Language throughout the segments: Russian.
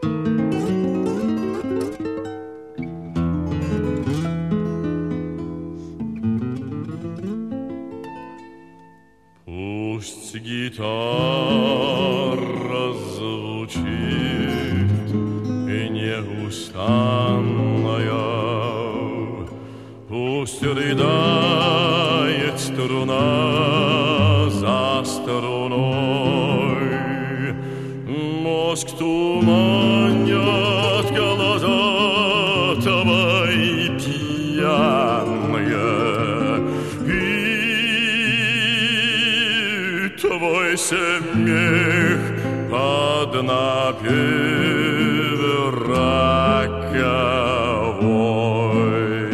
Пусть гитара звучит неустанная, пусть рыдает струна за струной, мозг туманят глаза твои пьяные, и твой смех под напев роковой.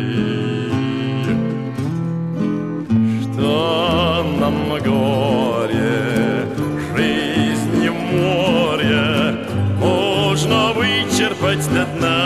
Что нам горе, жизнь море, можно вычерпать до дна.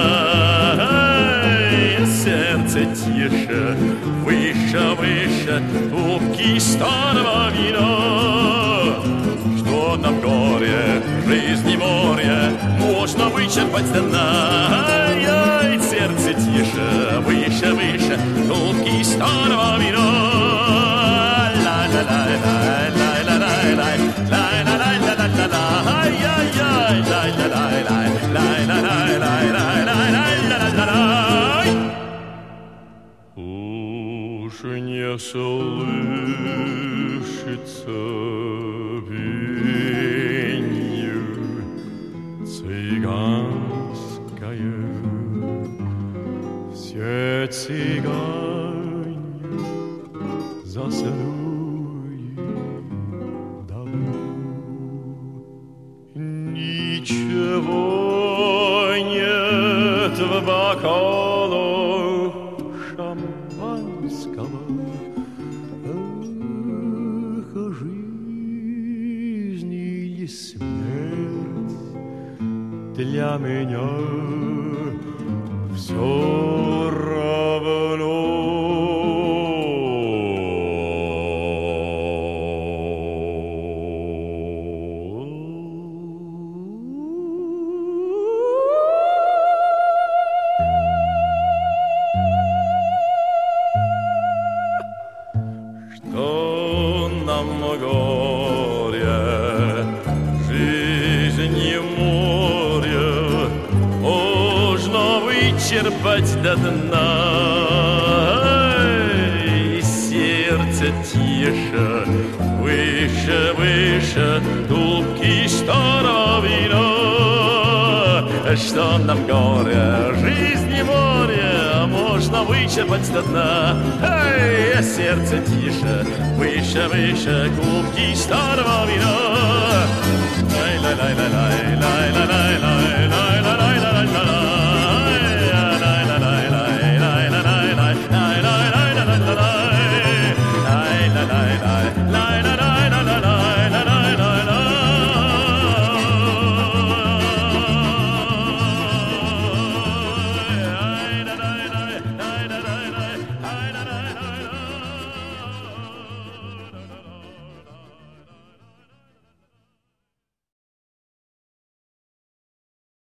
Сердце тише, выше, выше, трубки старого вина. Что нам горе, жизни море, можно вычерпать до дна. Ай-яй, сердце тише, выше, выше, трубки старого вина. Ла-ла-ла-ла-ла-ла-ла-ла-ла, ла-ла-ла-ла-ла-ла, ай-яй-яй, ла-ла-ла-ла-ла-ла-ла-ла-ла-ла-ла. Уж не слышится пенью цыганское, все цыгане заснули давно. Ничего нет в бокалах шампанского. Эх, жизнь или смерть для меня все равно. Черпать до дна, и сердце тише, выше, выше, трубки старого вина. Что нам горе, жизни море, можно вычерпать до дна. Эй, сердце тише, выше, выше, трубки старого вина. Лай-лай-лай-лай-лай-лай-лай.